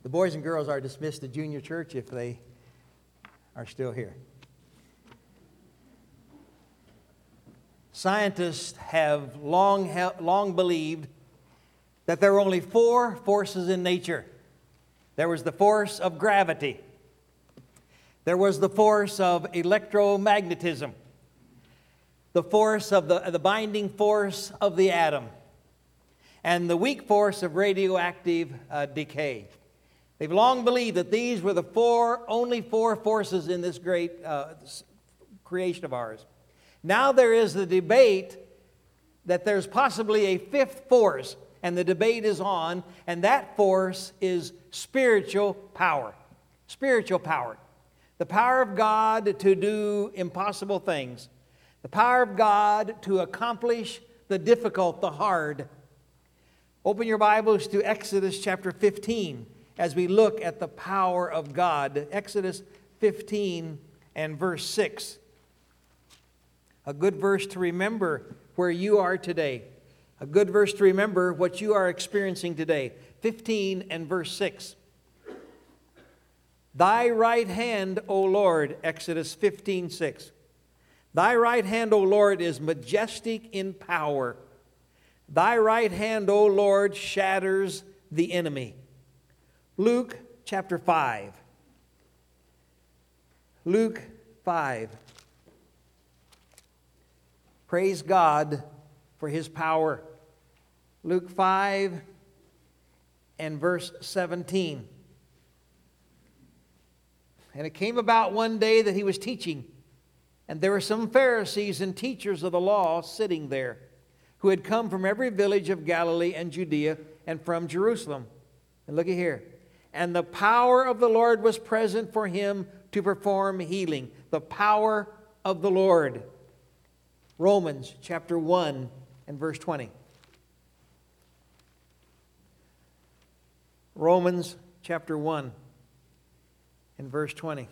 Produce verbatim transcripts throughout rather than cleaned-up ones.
The boys and girls are dismissed to junior church if they are still here. Scientists have long, long believed that there are only four forces in nature. There was the force of gravity. There was the force of electromagnetism. The force of the, the binding force of the atom. And the weak force of radioactive uh, decay. They've long believed that these were the four, only four forces in this great uh, creation of ours. Now there is the debate that there's possibly a fifth force, and the debate is on, and that force is spiritual power. Spiritual power. The power of God to do impossible things. The power of God to accomplish the difficult, the hard. Open your Bibles to Exodus chapter fifteen as we look at the power of God. Exodus fifteen and verse six. A good verse to remember where you are today. A good verse to remember what you are experiencing today. fifteen and verse six. Thy right hand, O Lord, Exodus fifteen six. Thy right hand, O Lord, is majestic in power. Thy right hand, O Lord, shatters the enemy. Luke chapter five. Luke five. Praise God for His power. Luke five and verse seventeen. And it came about one day that He was teaching, and there were some Pharisees and teachers of the law sitting there, who had come from every village of Galilee and Judea and from Jerusalem. And look at here. And the power of the Lord was present for Him to perform healing. The power of the Lord. Romans chapter one and verse twenty. Romans chapter one and verse twenty.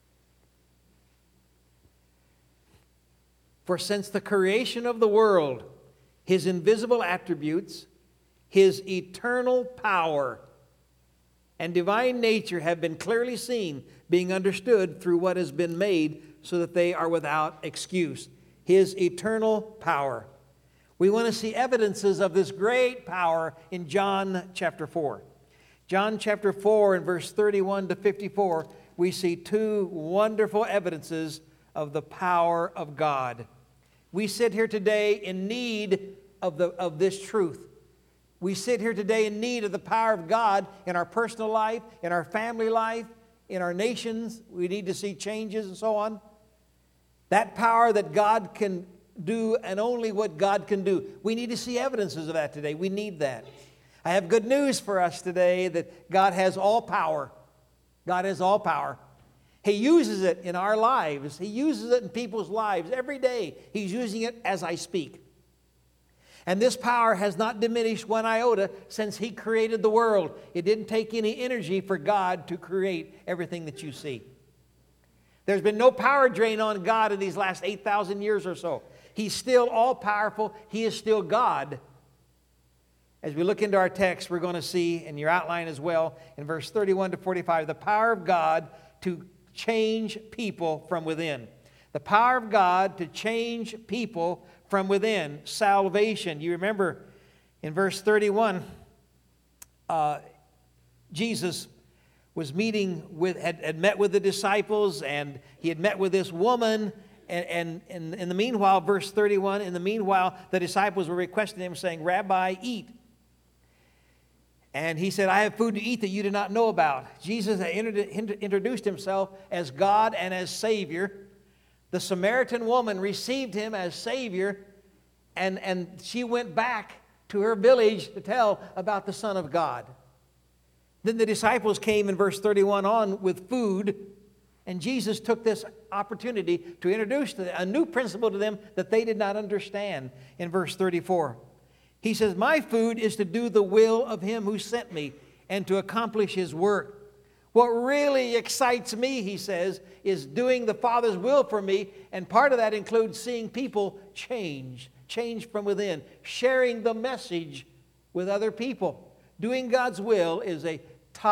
For since the creation of the world, His invisible attributes, His eternal power, and divine nature have been clearly seen, being understood through what has been made, so that they are without excuse. His eternal power. We want to see evidences of this great power in John chapter four. John chapter four and verse thirty-one to fifty-four, we see two wonderful evidences of the power of God. We sit here today in need of, the, of this truth. We sit here today in need of the power of God in our personal life, in our family life, in our nations. We need to see changes and so on. That power that God can do and only what God can do. We need to see evidences of that today. We need that. I have good news for us today that God has all power. God has all power. He uses it in our lives. He uses it in people's lives every day. He's using it as I speak. And this power has not diminished one iota since He created the world. It didn't take any energy for God to create everything that you see. There's been no power drain on God in these last eight thousand years or so. He's still all-powerful. He is still God. As we look into our text, we're going to see, in your outline as well, in verse thirty-one to forty-five, the power of God to change people from within. The power of God to change people from within. Salvation. You remember in verse thirty-one, uh, Jesus was meeting with, had, had met with the disciples, and He had met with this woman. And, and, and in the meanwhile, verse thirty-one, in the meanwhile, the disciples were requesting Him, saying, Rabbi, eat. And He said, I have food to eat that you do not know about. Jesus had introduced Himself as God and as Savior. The Samaritan woman received Him as Savior, and, and she went back to her village to tell about the Son of God. Then the disciples came in verse thirty-one on with food, and Jesus took this opportunity to introduce a new principle to them that they did not understand in verse thirty-four. He says, my food is to do the will of Him who sent me and to accomplish His work. What really excites me, He says, is doing the Father's will for me, and part of that includes seeing people change, change from within, sharing the message with other people. Doing God's will is a top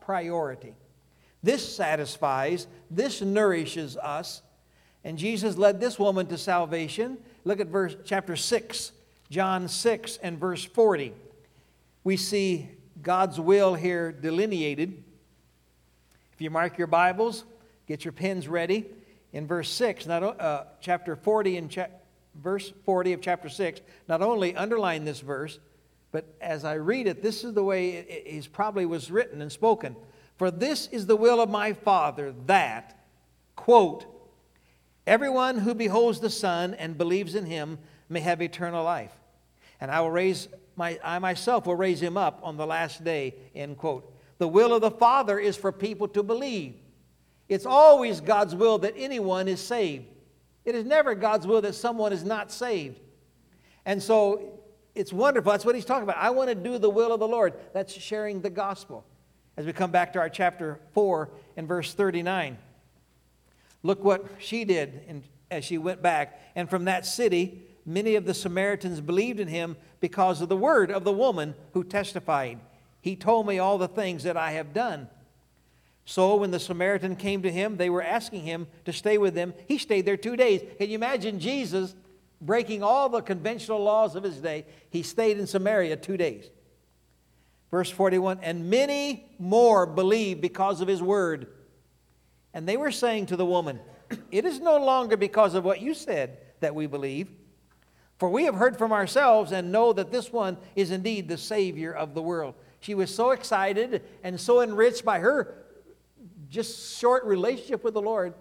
priority. This satisfies, this nourishes us. And Jesus led this woman to salvation. Look at verse chapter six, John six and verse forty. We see God's will here delineated. If you mark your Bibles, get your pens ready. In verse six, not, uh, chapter forty and cha- verse forty of chapter six, not only underline this verse, but as I read it, this is the way it, it is probably was written and spoken. For this is the will of my Father, that, quote, everyone who beholds the Son and believes in him may have eternal life. And I will raise my I myself will raise him up on the last day, end quote. The will of the Father is for people to believe. It's always God's will that anyone is saved. It is never God's will that someone is not saved. And so it's wonderful. That's what he's talking about. I want to do the will of the Lord. That's sharing the gospel. As we come back to our chapter four and verse thirty-nine. Look what she did in, as she went back. And from that city, many of the Samaritans believed in him because of the word of the woman who testified. He told me all the things that I have done. So when the Samaritan came to him, they were asking him to stay with them. He stayed there two days. Can you imagine Jesus breaking all the conventional laws of his day? He stayed in Samaria two days. Verse forty-one, and many more believed because of his word. And they were saying to the woman, it is no longer because of what you said that we believe, for we have heard from ourselves and know that this one is indeed the Savior of the world. She was so excited and so enriched by her just short relationship with the Lord,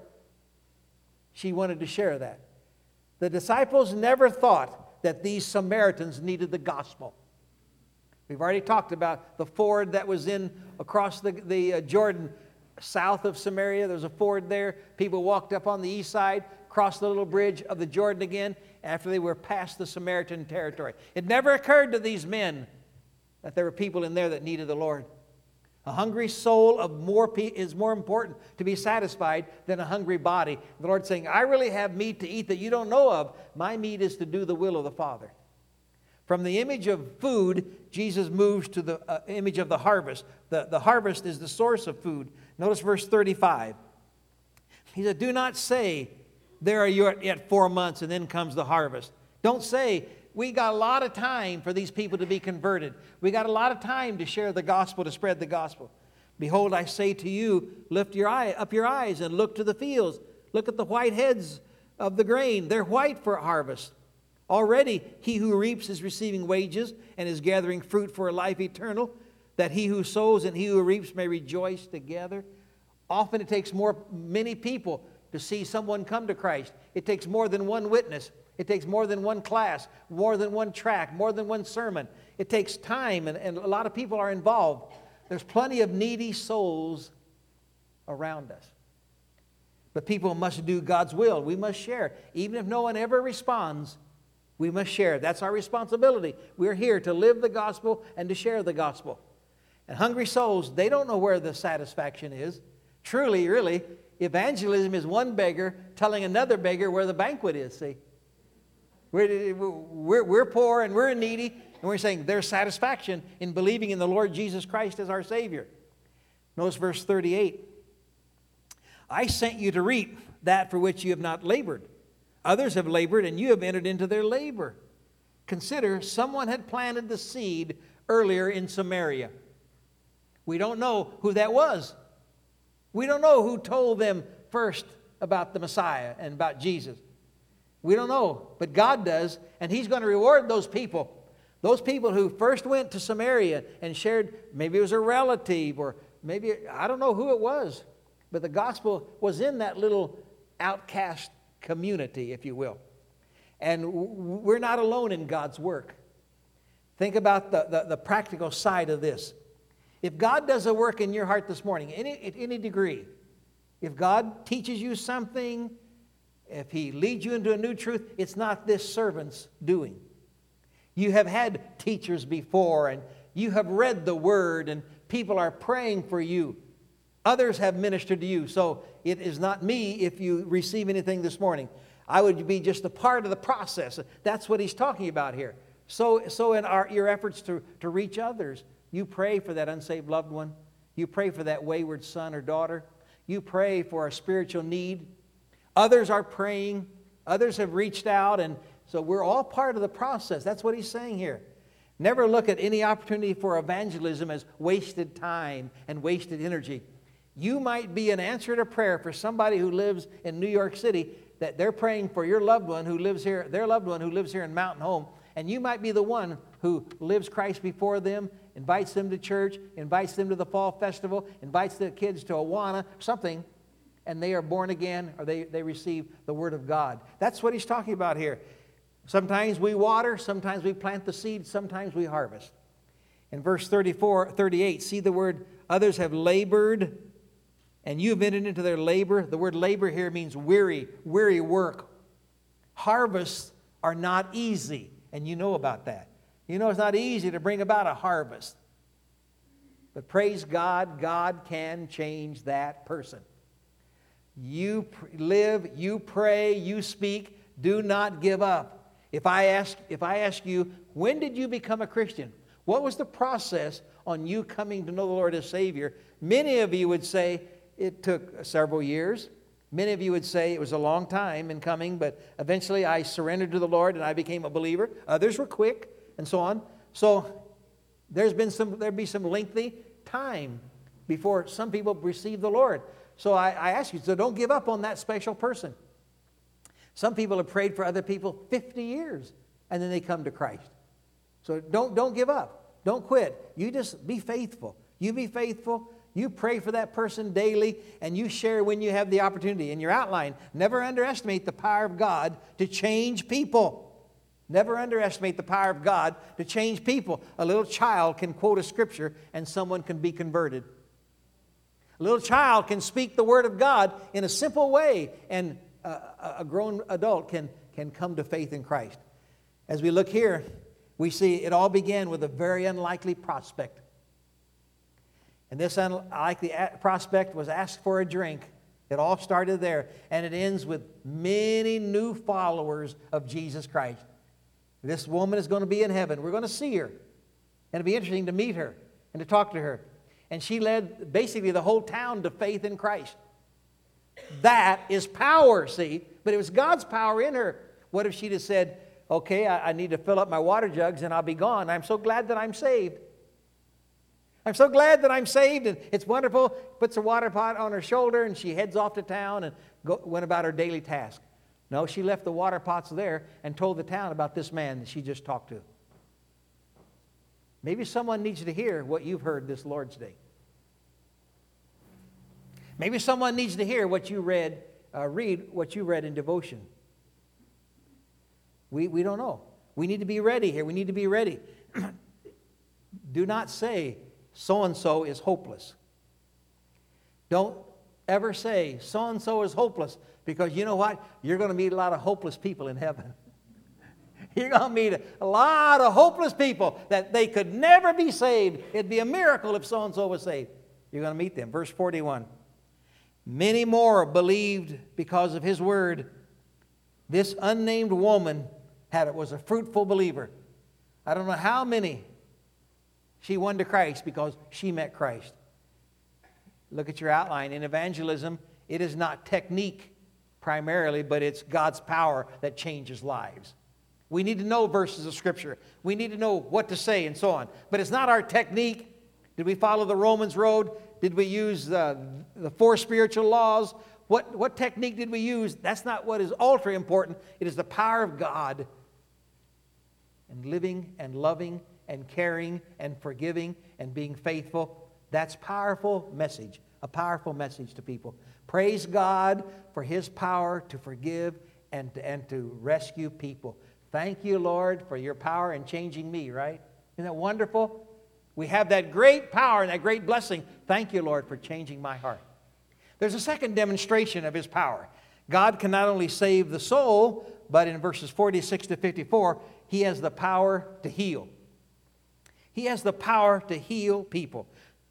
she wanted to share that. The disciples never thought that these Samaritans needed the gospel. We've already talked about the ford that was in across the, the uh, Jordan, south of Samaria. There's a ford there. People walked up on the east side, crossed the little bridge of the Jordan again after they were past the Samaritan territory. It never occurred to these men that there were people in there that needed the Lord. A hungry soul of more pe- is more important to be satisfied than a hungry body. The Lord's saying, I really have meat to eat that you don't know of. My meat is to do the will of the Father. From the image of food, Jesus moves to the uh, image of the harvest. The, the harvest is the source of food. Notice verse thirty-five. He said, do not say, there are yet four months and then comes the harvest. Don't say, we got a lot of time for these people to be converted. We got a lot of time to share the gospel, to spread the gospel. Behold, I say to you, lift your eye, up your eyes and look to the fields. Look at the white heads of the grain. They're white for harvest. Already he who reaps is receiving wages and is gathering fruit for a life eternal, that he who sows and he who reaps may rejoice together. Often it takes more, many people to see someone come to Christ. It takes more than one witness. It takes more than one class, more than one track, more than one sermon. It takes time, and, and a lot of people are involved. There's plenty of needy souls around us. But people must do God's will. We must share. Even if no one ever responds, we must share. That's our responsibility. We're here to live the gospel and to share the gospel. And hungry souls, they don't know where the satisfaction is. Truly, really, evangelism is one beggar telling another beggar where the banquet is, see. We're, we're, we're poor and we're needy, and we're saying there's satisfaction in believing in the Lord Jesus Christ as our Savior. Notice verse thirty-eight. I sent you to reap that for which you have not labored. Others have labored, and you have entered into their labor. Consider, someone had planted the seed earlier in Samaria. We don't know who that was. We don't know who told them first about the Messiah and about Jesus. We don't know, but God does, and He's going to reward those people. Those people who first went to Samaria and shared, maybe it was a relative, or maybe, I don't know who it was, but the gospel was in that little outcast community, if you will. And we're not alone in God's work. Think about the, the, the practical side of this. If God does a work in your heart this morning, any, at any degree, if God teaches you something, if He leads you into a new truth, it's not this servant's doing. You have had teachers before, and you have read the Word, and people are praying for you. Others have ministered to you, so it is not me if you receive anything this morning. I would be just a part of the process. That's what he's talking about here. So, so in our, your efforts to, to reach others, you pray for that unsaved loved one. You pray for that wayward son or daughter. You pray for a spiritual need. Others are praying. Others have reached out, and so we're all part of the process. That's what he's saying here. Never look at any opportunity for evangelism as wasted time and wasted energy. You might be an answer to prayer for somebody who lives in New York City, that they're praying for your loved one who lives here, their loved one who lives here in Mountain Home, and you might be the one who lives Christ before them, invites them to church, invites them to the fall festival, invites the kids to Awana, something, and they are born again, or they, they receive the Word of God. That's what he's talking about here. Sometimes we water, sometimes we plant the seed, sometimes we harvest. In verse thirty-four, thirty-eight, see the word, others have labored, and you've entered into their labor. The word labor here means weary, weary work. Harvests are not easy, and you know about that. You know it's not easy to bring about a harvest. But praise God, God can change that person. You live, you pray, you speak, do not give up. If I ask, if I ask you, when did you become a Christian? What was the process on you coming to know the Lord as Savior? Many of you would say it took several years. Many of you would say it was a long time in coming, but eventually I surrendered to the Lord and I became a believer. Others were quick, and so on. So there's been some, there'd be some lengthy time before some people receive the Lord. So I, I ask you, so don't give up on that special person. Some people have prayed for other people fifty years, and then they come to Christ. So don't, don't give up. Don't quit. You just be faithful. You be faithful. You pray for that person daily, and you share when you have the opportunity. In your outline, never underestimate the power of God to change people. Never underestimate the power of God to change people. A little child can quote a scripture, and someone can be converted. A little child can speak the word of God in a simple way, and a, a grown adult can, can come to faith in Christ. As we look here, we see it all began with a very unlikely prospect. And this unlikely prospect was asked for a drink. It all started there. And it ends with many new followers of Jesus Christ. This woman is going to be in heaven. We're going to see her. And it'll be interesting to meet her and to talk to her. And she led basically the whole town to faith in Christ. That is power, see? But it was God's power in her. What if she'd have said, okay, I, I need to fill up my water jugs and I'll be gone. I'm so glad that I'm saved. I'm so glad that I'm saved, and it's wonderful. Puts a water pot on her shoulder, and she heads off to town and go, went about her daily task. No, she left the water pots there and told the town about this man that she just talked to. Maybe someone needs to hear what you've heard this Lord's Day. Maybe someone needs to hear what you read, uh, read what you read in devotion. We, we don't know. We need to be ready here. We need to be ready. Do not say, so-and-so is hopeless. Don't ever say, so-and-so is hopeless, because you know what? You're going to meet a lot of hopeless people in heaven. You're going to meet a lot of hopeless people that they could never be saved. It'd be a miracle if so-and-so was saved. You're going to meet them. Verse forty-one. Many more believed because of his word. This unnamed woman had was a fruitful believer. I don't know how many she won to Christ because she met Christ. Look at your outline. In evangelism, it is not technique primarily, but it's God's power that changes lives. We need to know verses of Scripture. We need to know what to say and so on. But it's not our technique. Did we follow the Romans road? Did we use the, the four spiritual laws? What, what technique did we use? That's not what is ultra important. It is the power of God and living and loving and caring and forgiving and being faithful. That's powerful message, a powerful message to people. Praise God for his power to forgive and to, and to rescue people. Thank you, Lord, for your power in changing me, right? Isn't that wonderful? We have that great power and that great blessing. Thank you, Lord, for changing my heart. There's a second demonstration of his power. God can not only save the soul, but in verses forty-six to fifty-four, he has the power to heal. He has the power to heal people.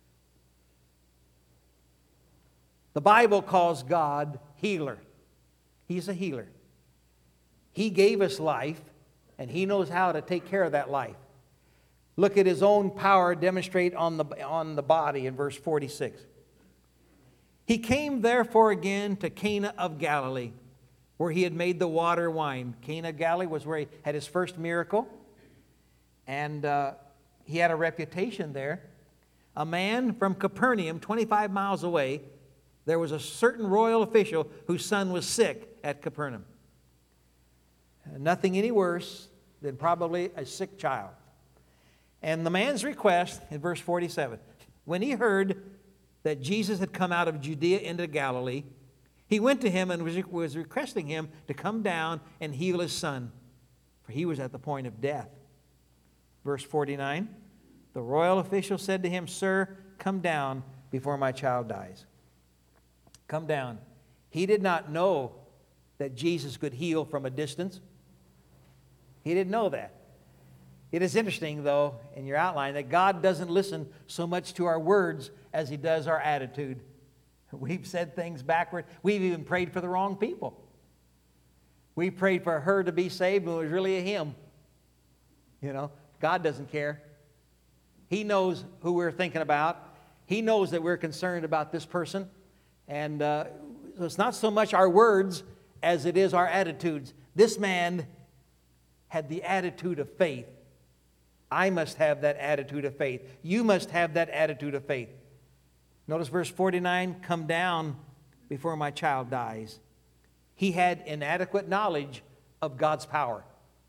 The Bible calls God healer. He's a healer. He gave us life, and he knows how to take care of that life. Look at his own power demonstrate on the, on the body in verse forty-six. He came therefore again to Cana of Galilee, where he had made the water wine. Cana of Galilee was where he had his first miracle. And uh, he had a reputation there. A man from Capernaum, twenty-five miles away, there was a certain royal official whose son was sick at Capernaum. Nothing any worse than probably a sick child. And the man's request, in verse forty-seven, when he heard that Jesus had come out of Judea into Galilee, he went to him and was, was requesting him to come down and heal his son, for he was at the point of death. Verse forty-nine, the royal official said to him, Sir, come down before my child dies. Come down. He did not know that Jesus could heal from a distance. He didn't know that. It is interesting, though, in your outline, that God doesn't listen so much to our words as He does our attitude. We've said things backward. We've even prayed for the wrong people. We prayed for her to be saved, but it was really a him. You know, God doesn't care. He knows who we're thinking about. He knows that we're concerned about this person. And uh, so it's not so much our words as it is our attitudes. This man had the attitude of faith. I must have that attitude of faith. You must have that attitude of faith. Notice verse forty-nine, come down before my child dies. He had inadequate knowledge of God's power.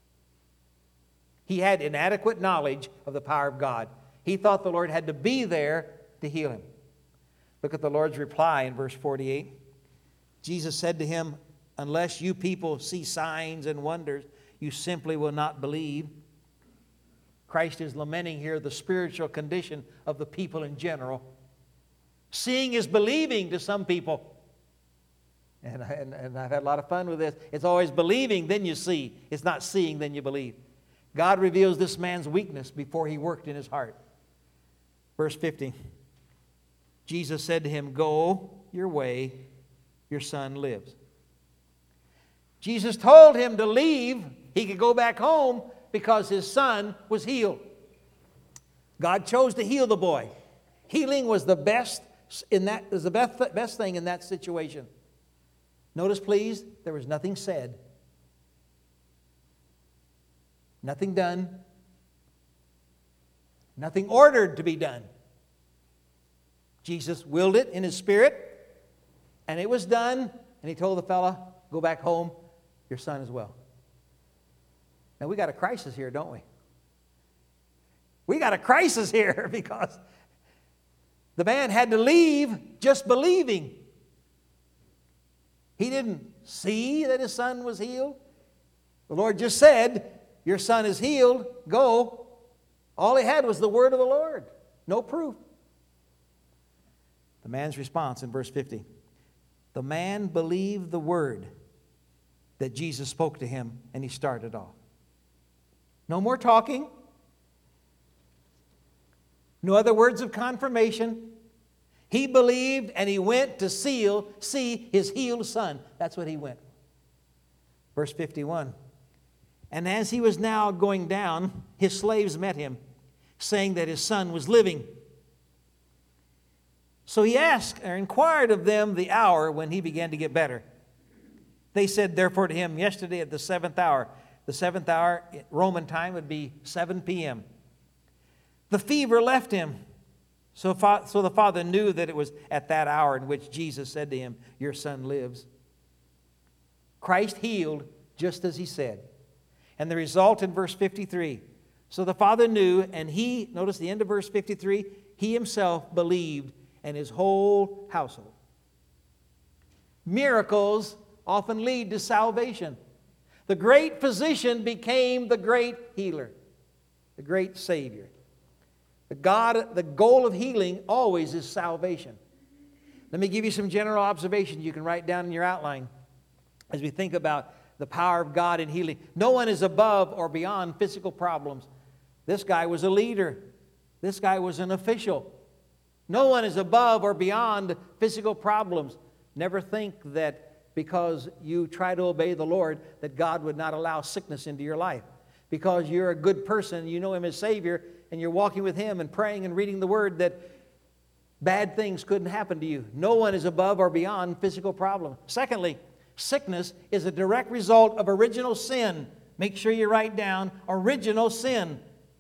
He had inadequate knowledge of the power of God. He thought the Lord had to be there to heal him. Look at the Lord's reply in verse forty-eight. Jesus said to him, unless you people see signs and wonders, you simply will not believe. Christ is lamenting here the spiritual condition of the people in general. Seeing is believing to some people. And, and, and I've had a lot of fun with this. It's always believing, then you see. It's not seeing, then you believe. God reveals this man's weakness before He worked in his heart. Verse fifty. Jesus said to him, go your way, your son lives. Jesus told him to leave. He could go back home because his son was healed. God chose to heal the boy. Healing was the best in that was the best, best thing in that situation. Notice, please, there was nothing said. Nothing done. Nothing ordered to be done. Jesus willed it in His Spirit, and it was done, and He told the fella, go back home, your son is well. Now, we got a crisis here, don't we? We got a crisis here because the man had to leave just believing. He didn't see that his son was healed. The Lord just said, your son is healed, go. All he had was the word of the Lord, no proof. The man's response in verse fifty. The man believed the word that Jesus spoke to him, and he started off. No more talking. No other words of confirmation. He believed and he went to seal, see his healed son. That's what he went. Verse fifty-one. And as he was now going down, his slaves met him, saying that his son was living. So he asked or inquired of them the hour when he began to get better. They said therefore to him, yesterday at the seventh hour. The seventh hour, Roman time, would be seven p.m. The fever left him. So, fa- so the father knew that it was at that hour in which Jesus said to him, your son lives. Christ healed just as He said. And the result in verse fifty-three. So the father knew, and he, notice the end of verse fifty-three, he himself believed, and his whole household. Miracles often lead to salvation. The great physician became the great healer, the great Savior. The God, the goal of healing always is salvation. Let me give you some general observations you can write down in your outline as we think about the power of God in healing. No one is above or beyond physical problems. This guy was a leader. This guy was an official. No one is above or beyond physical problems. Never think that because you try to obey the Lord that God would not allow sickness into your life. because you're a good person, you know Him as Savior, and you're walking with Him and praying and reading the Word, that bad things couldn't happen to you. No one is above or beyond physical problem. Secondly, sickness is a direct result of original sin. Make sure you write down original sin.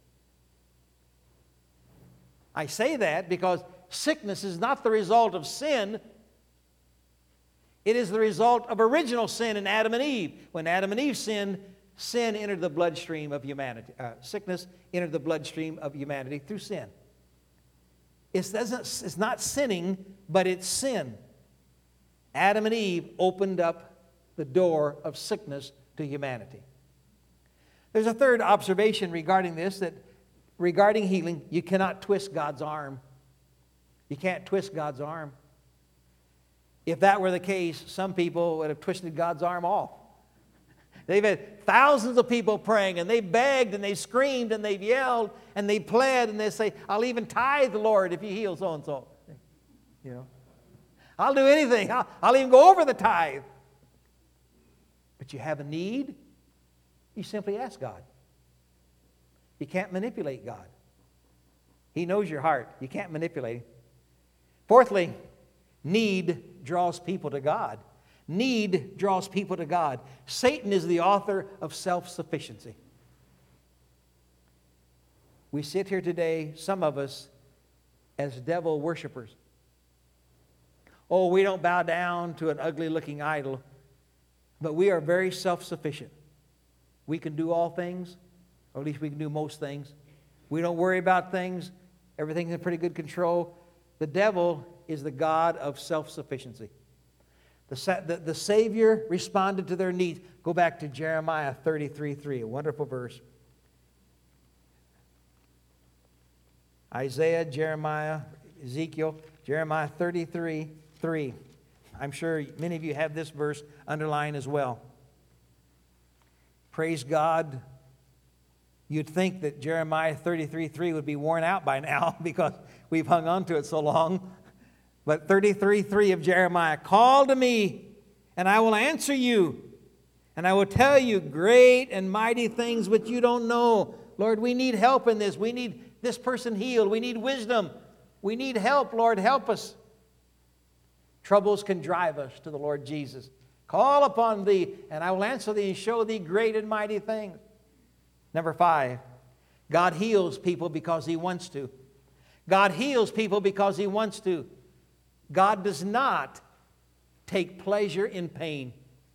I say that because sickness is not the result of sin. It is the result of original sin in Adam and Eve. When Adam and Eve sinned, sin entered the bloodstream of humanity. Uh, sickness entered the bloodstream of humanity through sin. It doesn't, it's not sinning, but it's sin. Adam and Eve opened up the door of sickness to humanity. There's a third observation regarding this, that regarding healing, you cannot twist God's arm. You can't twist God's arm. If that were the case, some people would have twisted God's arm off. They've had thousands of people praying, and they begged, and they screamed, and they've yelled, and they pled, and they say, I'll even tithe, Lord, if you heal so-and-so. You know, I'll do anything. I'll, I'll even go over the tithe. But you have a need, you simply ask God. You can't manipulate God. He knows your heart. You can't manipulate Him. Fourthly, need draws people to God. Need draws people to God. Satan is the author of self-sufficiency. We sit here today, some of us, as devil worshipers. Oh, we don't bow down to an ugly-looking idol, but we are very self-sufficient. We can do all things, or at least we can do most things. We don't worry about things. Everything's in pretty good control. The devil is the god of self-sufficiency. The, the, the Savior responded to their needs. Go back to Jeremiah thirty-three three, a wonderful verse. Isaiah, Jeremiah, Ezekiel, Jeremiah thirty-three three. I'm sure many of you have this verse underlined as well. Praise God. You'd think that Jeremiah thirty-three three would be worn out by now because we've hung on to it so long. But thirty-three three of Jeremiah, call to me, and I will answer you, and I will tell you great and mighty things which you don't know. Lord, we need help in this. We need this person healed. We need wisdom. We need help. Lord, help us. Troubles can drive us to the Lord Jesus. Call upon thee, and I will answer thee and show thee great and mighty things. Number five, God heals people because He wants to. God heals people because He wants to. God does not take pleasure in pain.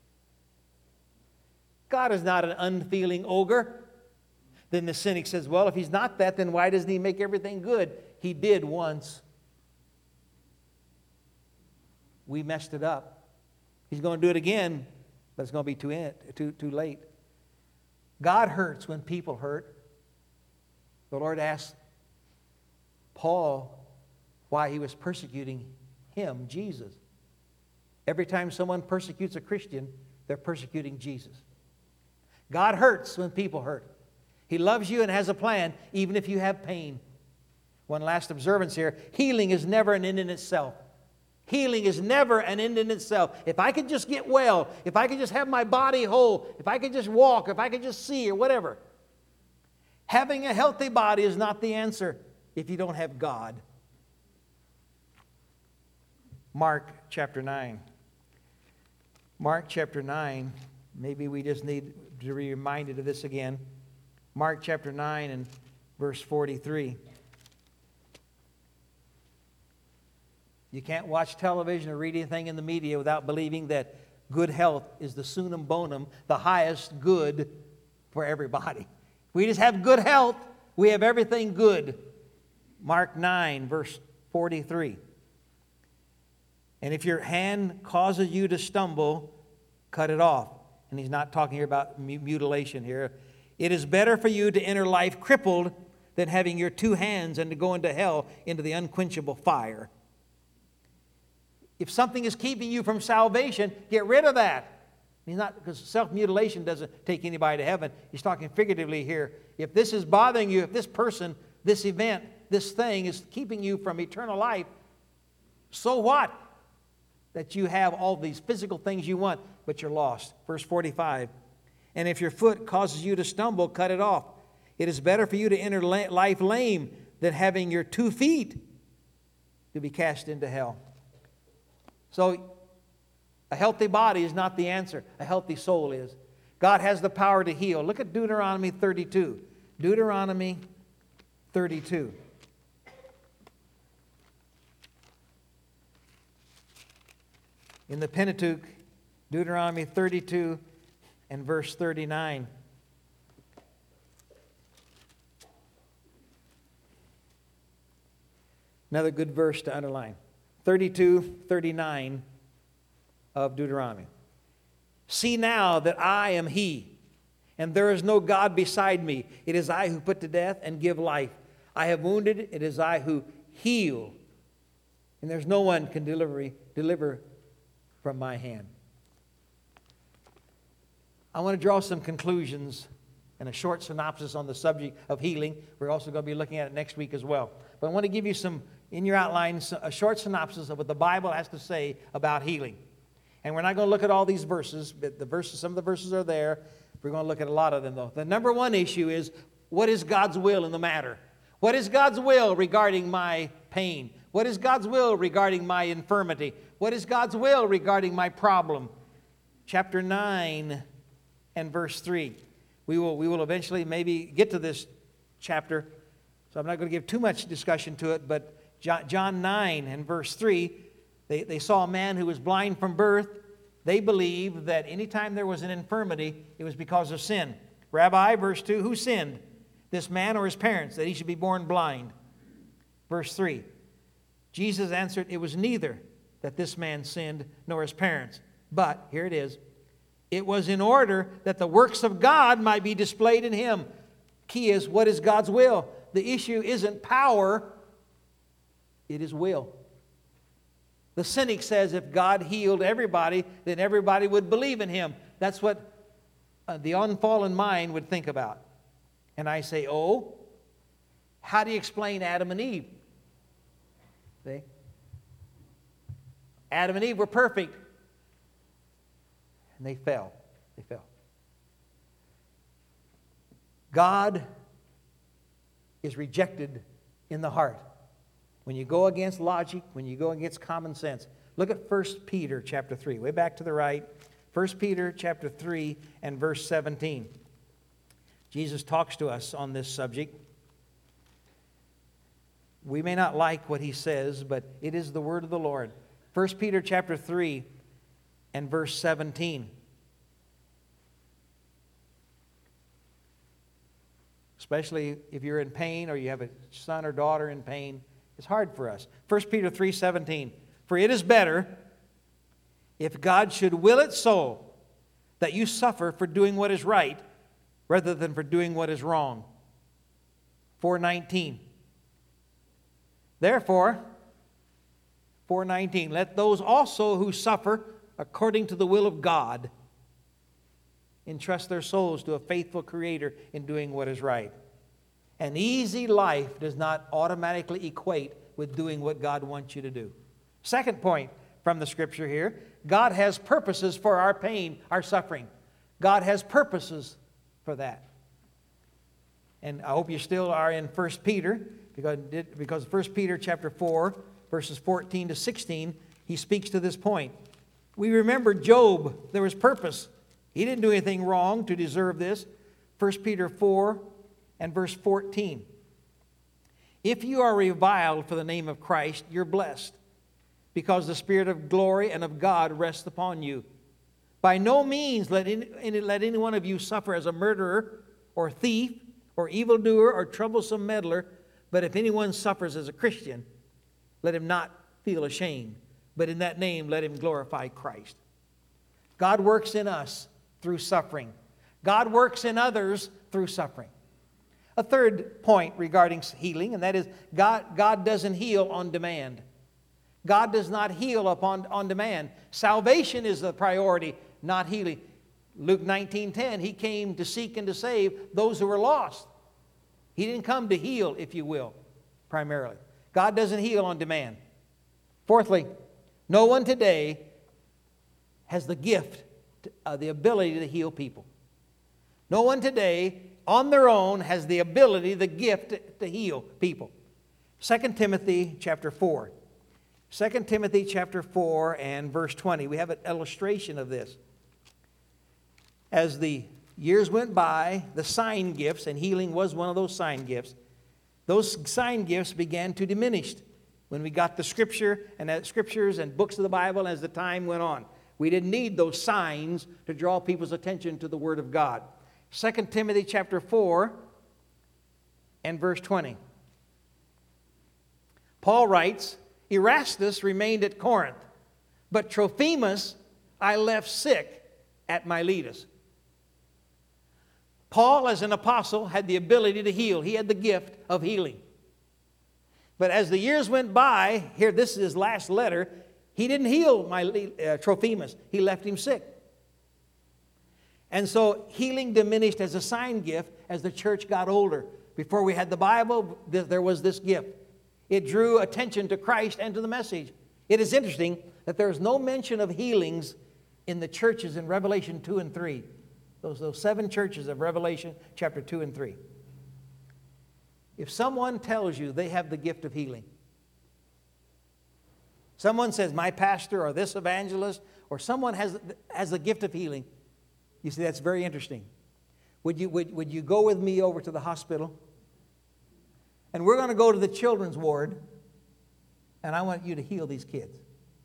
God is not an unfeeling ogre. Then the cynic says, well, if He's not that, then why doesn't He make everything good? He did once. We messed it up. He's going to do it again, but it's going to be too, in, too, too late. God hurts when people hurt. The Lord asked Paul why he was persecuting him, Jesus. Every time someone persecutes a Christian, they're persecuting Jesus. God hurts when people hurt. He loves you and has a plan, even if you have pain. One last observance here. Healing is never an end in itself. Healing is never an end in itself. If I could just get well, if I could just have my body whole, if I could just walk, if I could just see or whatever. Having a healthy body is not the answer if you don't have God. Mark chapter nine. Mark chapter nine. Maybe we just need to be reminded of this again. Mark chapter nine and verse forty-three. You can't watch television or read anything in the media without believing that good health is the sunum bonum, the highest good for everybody. If we just have good health, we have everything good. Mark nine, verse forty-three. And if your hand causes you to stumble, cut it off. And he's not talking here about mutilation here. It is better for you to enter life crippled than having your two hands and to go into hell, into the unquenchable fire. If something is keeping you from salvation, get rid of that. He's not, because self-mutilation doesn't take anybody to heaven. He's talking figuratively here. If this is bothering you, if this person, this event, this thing is keeping you from eternal life, so what? That you have all these physical things you want, but you're lost. Verse forty-five. And if your foot causes you to stumble, cut it off. It is better for you to enter life lame than having your two feet to be cast into hell. So, a healthy body is not the answer. A healthy soul is. God has the power to heal. Look at Deuteronomy thirty-two. Deuteronomy thirty-two. In the Pentateuch, Deuteronomy thirty-two and verse thirty-nine. Another good verse to underline. thirty-two, thirty-nine of Deuteronomy. See now that I am He, and there is no God beside me. It is I who put to death and give life. I have wounded, it is I who heal. And there's no one can deliver, deliver from my hand. I want to draw some conclusions and a short synopsis on the subject of healing. We're also going to be looking at it next week as well. But I want to give you some, in your outline, a short synopsis of what the Bible has to say about healing. And we're not going to look at all these verses, but the verses, some of the verses are there. We're going to look at a lot of them, though. The number one issue is, what is God's will in the matter? What is God's will regarding my pain? What is God's will regarding my infirmity? What is God's will regarding my problem? Chapter nine and verse three. We will, we will eventually maybe get to this chapter, so I'm not going to give too much discussion to it, but John nine and verse three, they, they saw a man who was blind from birth. They believed that anytime there was an infirmity, it was because of sin. Rabbi, verse two, who sinned, this man or his parents, that he should be born blind? Verse three, Jesus answered, it was neither that this man sinned nor his parents, but, here it is, it was in order that the works of God might be displayed in him. Key is, what is God's will? The issue isn't power, it is will. The cynic says if God healed everybody, then everybody would believe in him. That's what uh, the unfallen mind would think about. And I say, oh, how do you explain Adam and Eve? See? Adam and Eve were perfect. And they fell. They fell. God is rejected in the heart. When you go against logic, when you go against common sense. Look at First Peter chapter three, way back to the right. First Peter chapter three and verse seventeen. Jesus talks to us on this subject. We may not like what he says, but it is the word of the Lord. First Peter chapter three and verse seventeen. Especially if you're in pain or you have a son or daughter in pain, it's hard for us. First Peter three seventeen. For it is better, if God should will it so, that you suffer for doing what is right, rather than for doing what is wrong. four nineteen. Therefore, four nineteen, let those also who suffer according to the will of God entrust their souls to a faithful Creator in doing what is right. An easy life does not automatically equate with doing what God wants you to do. Second point from the Scripture here, God has purposes for our pain, our suffering. God has purposes for that. And I hope you still are in First Peter, because, because First Peter chapter four, verses fourteen to sixteen, he speaks to this point. We remember Job, there was purpose. He didn't do anything wrong to deserve this. First Peter four and verse fourteen. If you are reviled for the name of Christ, you're blessed, because the Spirit of glory and of God rests upon you. By no means let any, any, let any one of you suffer as a murderer or thief or evildoer or troublesome meddler, but if anyone suffers as a Christian, let him not feel ashamed, but in that name let him glorify Christ. God works in us through suffering. God works in others through suffering. A third point regarding healing, and that is God, God doesn't heal on demand. God does not heal upon on demand. Salvation is the priority, not healing. Luke nineteen ten, he came to seek and to save those who were lost. He didn't come to heal, if you will, primarily. God doesn't heal on demand. Fourthly, no one today has the gift, to, uh, the ability to heal people. No one today on their own has the ability, the gift to, to heal people. Second Timothy chapter four. Second Timothy chapter four and verse twenty. We have an illustration of this. As the years went by, the sign gifts, and healing was one of those sign gifts, those sign gifts began to diminish when we got the scripture and the scriptures and books of the Bible as the time went on. We didn't need those signs to draw people's attention to the Word of God. Second Timothy chapter four and verse twenty. Paul writes, Erastus remained at Corinth, but Trophimus I left sick at Miletus. Paul, as an apostle, had the ability to heal. He had the gift of healing. But as the years went by, here, this is his last letter, he didn't heal my, uh, Trophimus. He left him sick. And so healing diminished as a sign gift as the church got older. Before we had the Bible, th- there was this gift. It drew attention to Christ and to the message. It is interesting that there is no mention of healings in the churches in Revelation two and three. Those, those seven churches of Revelation chapter two and three. If someone tells you they have the gift of healing, someone says, my pastor or this evangelist, or someone has, has the gift of healing, you see, that's very interesting. Would you, would, would you go with me over to the hospital? And we're going to go to the children's ward, and I want you to heal these kids.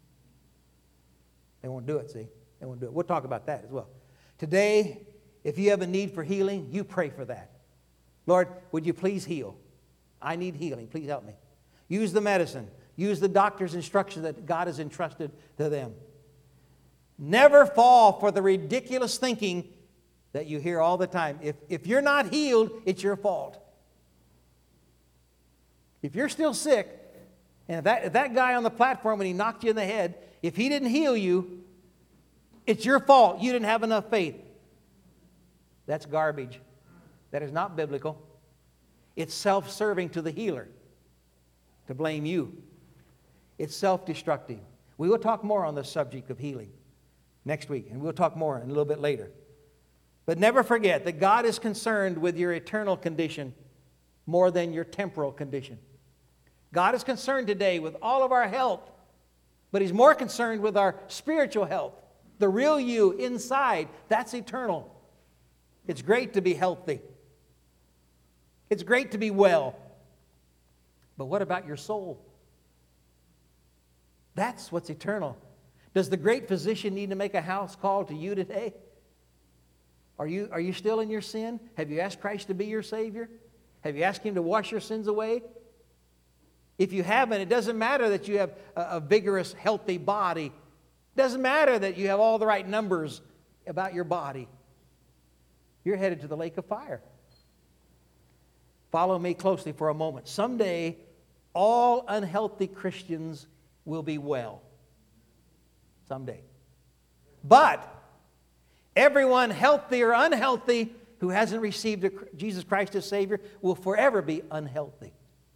They won't do it, see? They won't do it. We'll talk about that as well. Today, if you have a need for healing, you pray for that. Lord, would you please heal? I need healing. Please help me. Use the medicine. Use the doctor's instructions that God has entrusted to them. Never fall for the ridiculous thinking that you hear all the time. If, if you're not healed, it's your fault. If you're still sick, and if that, if that guy on the platform, when he knocked you in the head, if he didn't heal you, it's your fault. You didn't have enough faith. That's garbage. That is not biblical. It's self-serving to the healer to blame you. It's self-destructive. We will talk more on the subject of healing next week, and we'll talk more a little bit later. But never forget that God is concerned with your eternal condition more than your temporal condition. God is concerned today with all of our health, but He's more concerned with our spiritual health. The real you inside, that's eternal. It's great to be healthy. It's great to be well. But what about your soul? That's what's eternal. Does the great physician need to make a house call to you today? Are you, are you still in your sin? Have you asked Christ to be your Savior? Have you asked Him to wash your sins away? If you haven't, it doesn't matter that you have a, a vigorous, healthy body. It doesn't matter that you have all the right numbers about your body. You're headed to the lake of fire. Follow me closely for a moment. Someday, all unhealthy Christians will be well. Someday. But everyone, healthy or unhealthy, who hasn't received Jesus Christ as Savior will forever be unhealthy.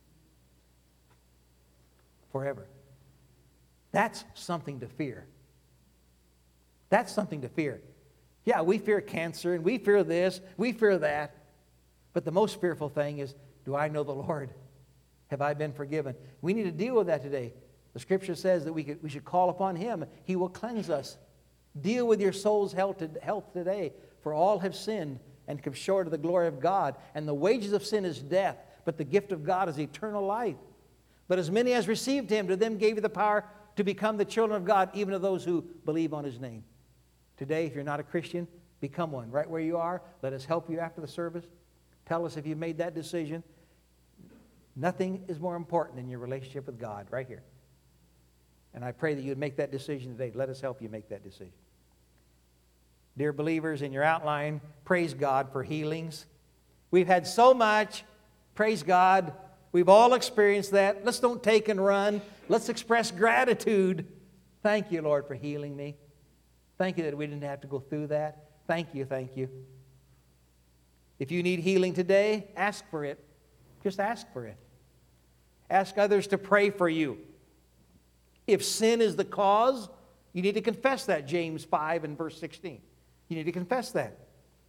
Forever. That's something to fear. That's something to fear. Yeah, we fear cancer and we fear this, we fear that. But the most fearful thing is, do I know the Lord? Have I been forgiven? We need to deal with that today. The Scripture says that we, could, we should call upon Him. He will cleanse us. Deal with your soul's health today, for all have sinned and come short of the glory of God. And the wages of sin is death, but the gift of God is eternal life. But as many as received Him, to them gave He the power to become the children of God, even to those who believe on His name. Today, if you're not a Christian, become one. Right where you are, let us help you after the service. Tell us if you've made that decision. Nothing is more important than your relationship with God, right here. And I pray that you would make that decision today. Let us help you make that decision. Dear believers, in your outline, praise God for healings. We've had so much. Praise God. We've all experienced that. Let's don't take and run. Let's express gratitude. Thank you, Lord, for healing me. Thank you that we didn't have to go through that. Thank you, thank you. If you need healing today, ask for it. Just ask for it. Ask others to pray for you. If sin is the cause, you need to confess that, James five and verse sixteen. You need to confess that.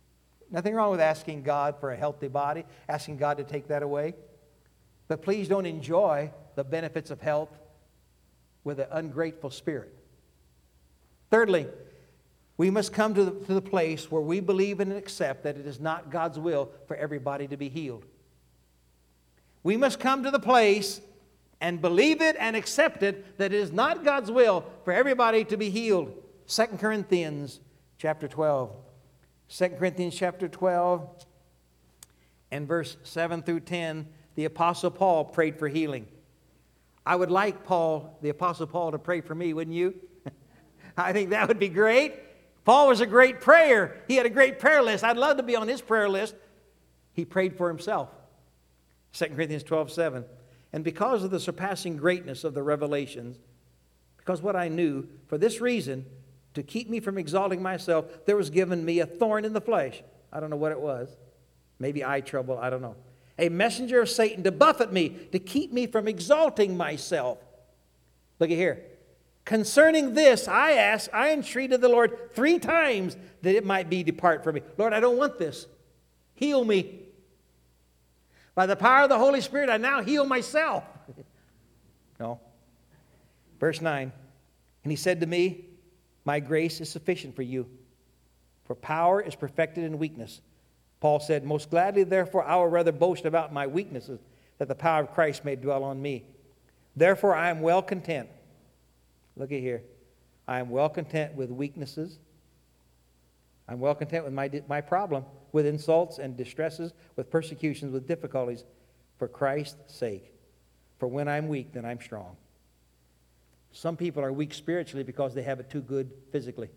Nothing wrong with asking God for a healthy body, asking God to take that away. But please don't enjoy the benefits of health with an ungrateful spirit. Thirdly, we must come to the, to the place where we believe and accept that it is not God's will for everybody to be healed. We must come to the place and believe it and accept it that it is not God's will for everybody to be healed. Second Corinthians chapter twelve. Second Corinthians chapter twelve and verse seven through ten, the Apostle Paul prayed for healing. I would like Paul, the Apostle Paul, to pray for me, wouldn't you? I think that would be great. Paul was a great prayer. He had a great prayer list. I'd love to be on his prayer list. He prayed for himself. Second Corinthians twelve seven. And because of the surpassing greatness of the revelations, because what I knew, for this reason, to keep me from exalting myself, there was given me a thorn in the flesh. I don't know what it was. Maybe eye trouble, I don't know. A messenger of Satan to buffet me, to keep me from exalting myself. Look at here. Concerning this, I asked, I entreated the Lord three times that it might be depart from me. Lord, I don't want this. Heal me. By the power of the Holy Spirit, I now heal myself. No. Verse nine. And he said to me, my grace is sufficient for you, for power is perfected in weakness. Paul said, most gladly, therefore, I will rather boast about my weaknesses, that the power of Christ may dwell on me. Therefore, I am well content. Look at here. I am well content with weaknesses. I'm well content with my, my problem, with insults and distresses, with persecutions, with difficulties, for Christ's sake. For when I'm weak, then I'm strong. Some people are weak spiritually because they have it too good physically.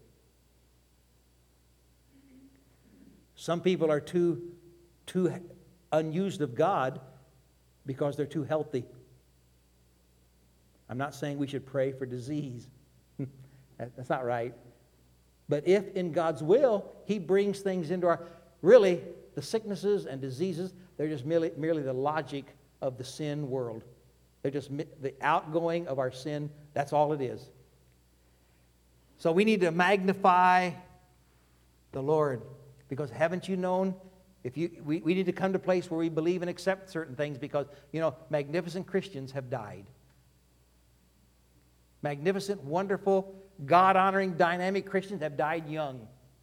Some people are too, too unused of God because they're too healthy. I'm not saying we should pray for disease. That's not right. But if in God's will, He brings things into our... Really, the sicknesses and diseases, they're just merely, merely the logic of the sin world. They're just the outgoing of our sin. That's all it is. So we need to magnify the Lord. Because haven't you known, if you, we, we need to come to a place where we believe and accept certain things because, you know, magnificent Christians have died. Magnificent, wonderful, God-honoring, dynamic Christians have died young.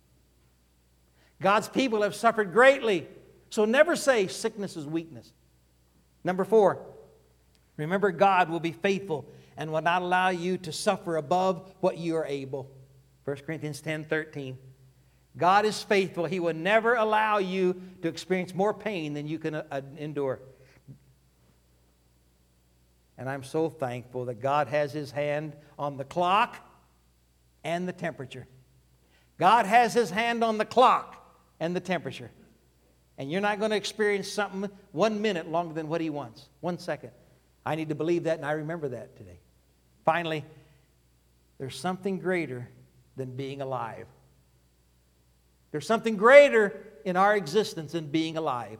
God's people have suffered greatly. So never say sickness is weakness. Number four, remember God will be faithful and will not allow you to suffer above what you are able. First Corinthians ten thirteen. God is faithful. He will never allow you to experience more pain than you can uh, endure. And I'm so thankful that God has His hand on the clock and the temperature. God has His hand on the clock and the temperature. And you're not going to experience something one minute longer than what He wants. One second. I need to believe that, and I remember that today. Finally, there's something greater than being alive. There's something greater in our existence than being alive.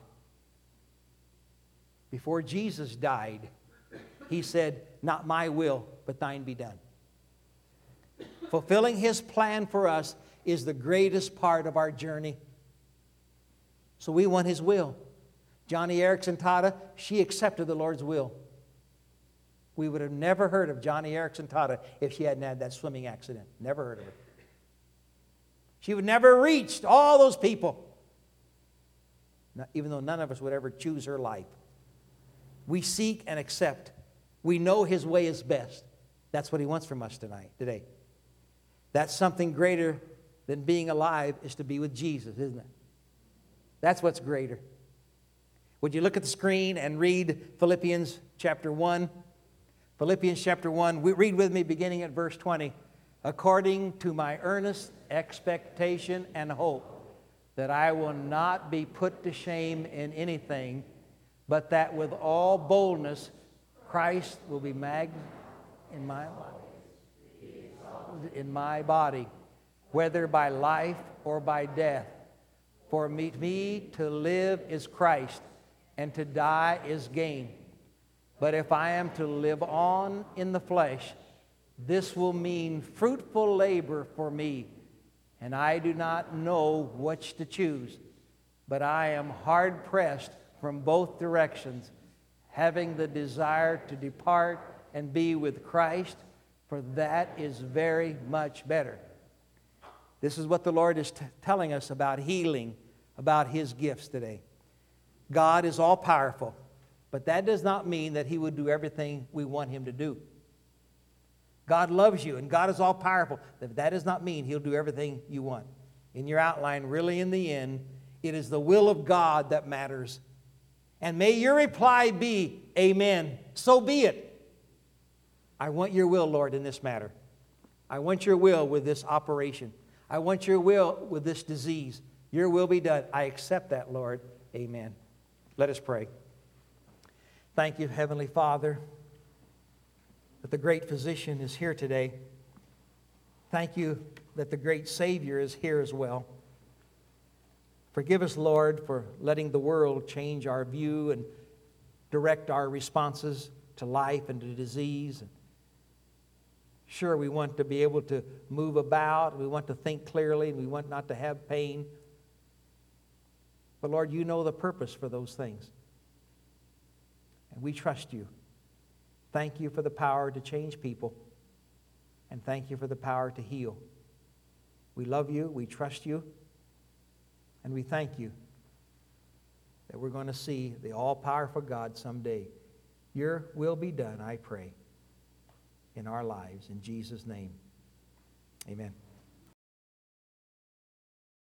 Before Jesus died, He said, not my will, but thine be done. Fulfilling His plan for us is the greatest part of our journey. So we want His will. Johnny Erickson Tada, she accepted the Lord's will. We would have never heard of Johnny Erickson Tada if she hadn't had that swimming accident. Never heard of her. She would never have reached all those people, even though none of us would ever choose her life. We seek and accept. We know His way is best. That's what He wants from us tonight, today. That's something greater than being alive is to be with Jesus, isn't it? That's what's greater. Would you look at the screen and read Philippians chapter one? Philippians chapter one. Read with me beginning at verse twenty. According to my earnest expectation and hope that I will not be put to shame in anything, but that with all boldness Christ will be magnified in my in my body, whether by life or by death. For me, me to live is Christ, and to die is gain. But if I am to live on in the flesh, this will mean fruitful labor for me, and I do not know which to choose. but I am hard-pressed from both directions, having the desire to depart and be with Christ, for that is very much better. This is what the Lord is t- telling us about healing, about His gifts today. God is all-powerful, but that does not mean that He would do everything we want Him to do. God loves you, and God is all-powerful, but that does not mean He'll do everything you want. In your outline, really in the end, it is the will of God that matters. And may your reply be, amen. So be it. I want your will, Lord, in this matter. I want your will with this operation. I want your will with this disease. Your will be done. I accept that, Lord. Amen. Let us pray. Thank you, Heavenly Father, that the great physician is here today. Thank you that the great Savior is here as well. Forgive us, Lord, for letting the world change our view and direct our responses to life and to disease. Sure, we want to be able to move about. We want to think clearly. We want not to have pain. But Lord, you know the purpose for those things. And we trust you. Thank you for the power to change people. And thank you for the power to heal. We love you. We trust you. And we thank you that we're going to see the all-powerful God someday. Your will be done, I pray, in our lives. In Jesus' name, amen.